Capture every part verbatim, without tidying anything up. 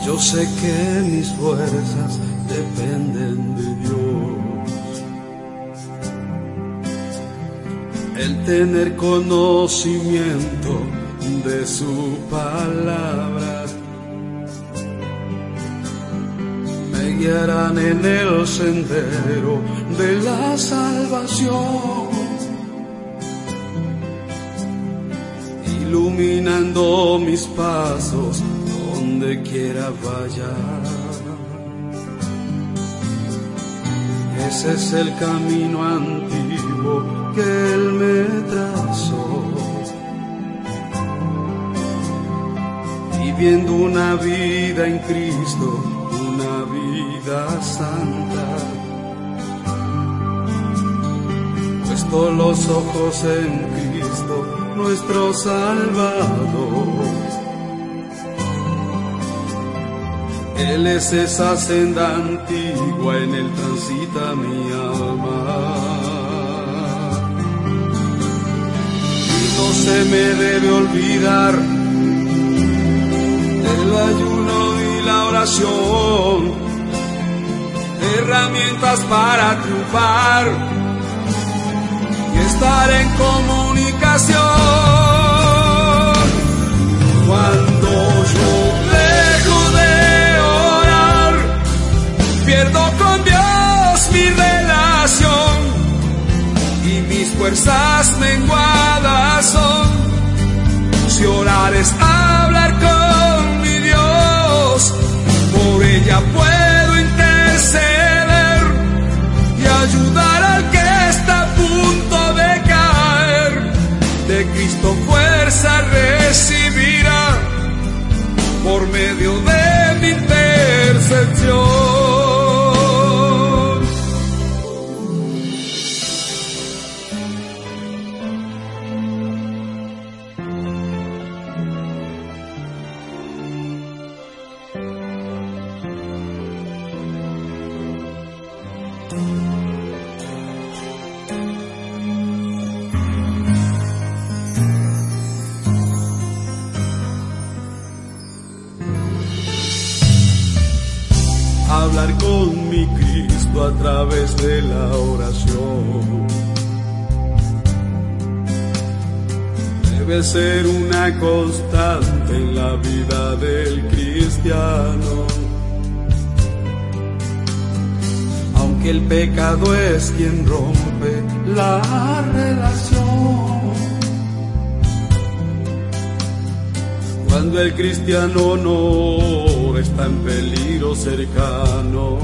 Yo sé que mis fuerzas dependen de Dios. El tener conocimiento de su palabra me guiarán en el sendero de la salvación, iluminando mis pasos donde quiera vaya. Ese es el camino antiguo que Él me trazó, viviendo una vida en Cristo, una vida santa, puesto los ojos en Cristo, nuestro Salvador. Él es esa senda antigua, en Él transita mi alma, y no se me debe olvidar el ayuno y la oración, herramientas para triunfar y estar en comunicación. Cuando yo dejo de orar, pierdo con Dios mi relación y mis fuerzas menguadas son. Si orar es hablar con mi Dios, por ella puedo interceder y ayudar al que está a punto de caer. De Cristo fuerza recibirá por medio de mi intercesión. Hablar con mi Cristo a través de la oración debe ser una constante en la vida del cristiano. Aunque el pecado es quien rompe la relación, cuando el cristiano no está en peligro cercano,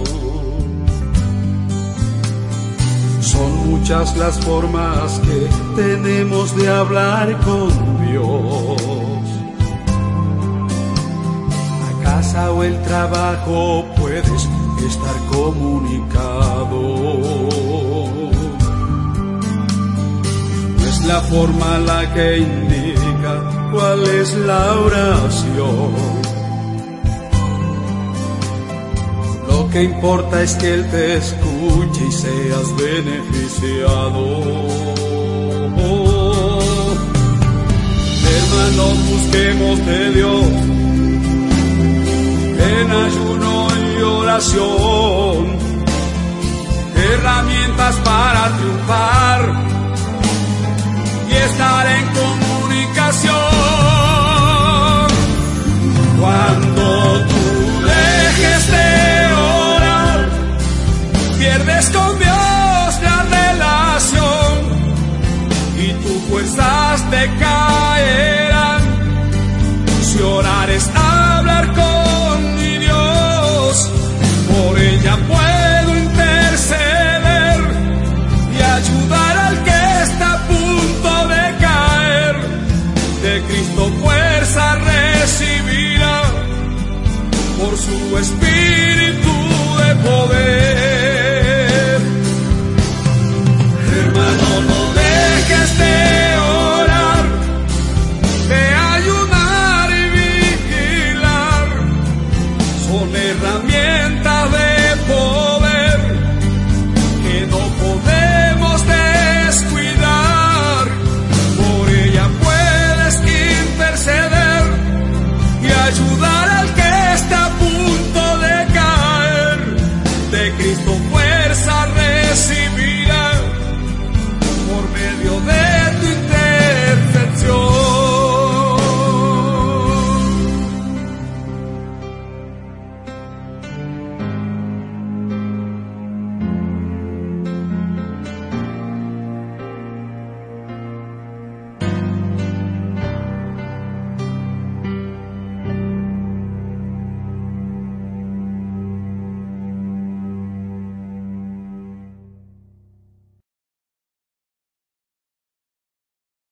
son muchas las formas que tenemos de hablar con Dios. La casa o el trabajo puedes estar comunicado, no es la forma la que indica cuál es la oración. Lo que importa es que Él te escuche y seas beneficiado. Hermanos, busquemos de Dios en ayuno y oración, herramientas para triunfar y estar en comunicación. Cuando tú dejes de orar, pierdes con Dios la relación y tus fuerzas te caerán. Si orar es hablar con mi Dios, por ella puedo interceder y ayudar al que está a punto de caer. De Cristo fuerza recibirá por su espíritu de poder.